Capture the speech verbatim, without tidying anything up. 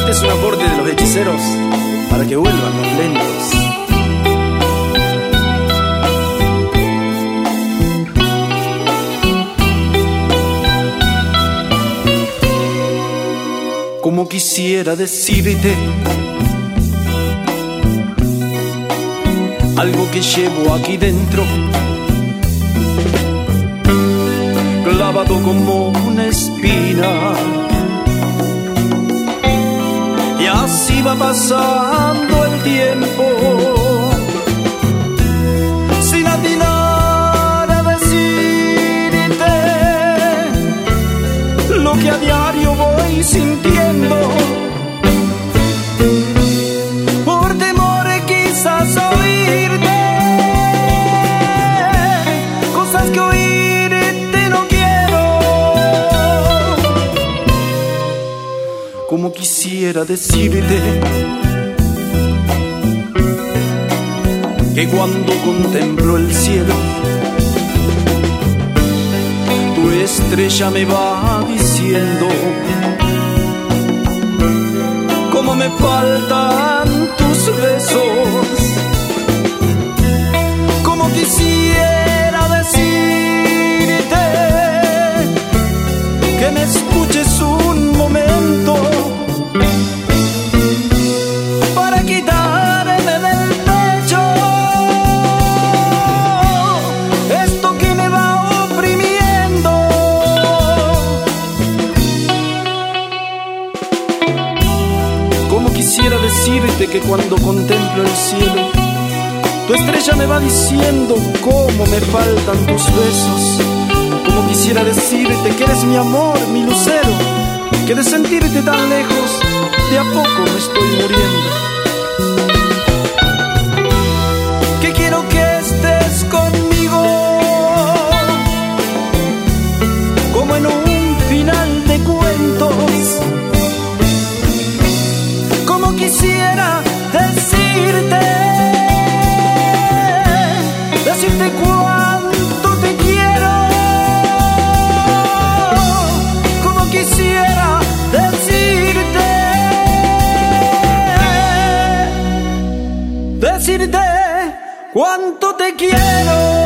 Este es un acorde de los hechiceros para que vuelvan los lentos. Como quisiera decirte algo que llevo aquí dentro, clavado como una espina. Y así va pasando el tiempo, sin atinar a decirte lo que a diario voy sintiendo. Por temor quizás oírte cosas que oírte no quiero. Como quisiera decirte que cuando contemplo el cielo, tu estrella me va diciendo cómo me faltan tus besos. Como quisiera decirte que me escuches un momento para quitarme del pecho esto que me va oprimiendo. Como quisiera decirte que cuando contemplo el cielo, tu estrella me va diciendo cómo me faltan tus besos. Como quisiera decirte que eres mi amor, mi lucero, que de sentirte tan lejos, de a poco me estoy muriendo. Que quiero que estés conmigo, como en un final de cuentos. Como quisiera decirte, decirte cuánto te quiero. Como quisiera decirte, decirte cuánto te quiero.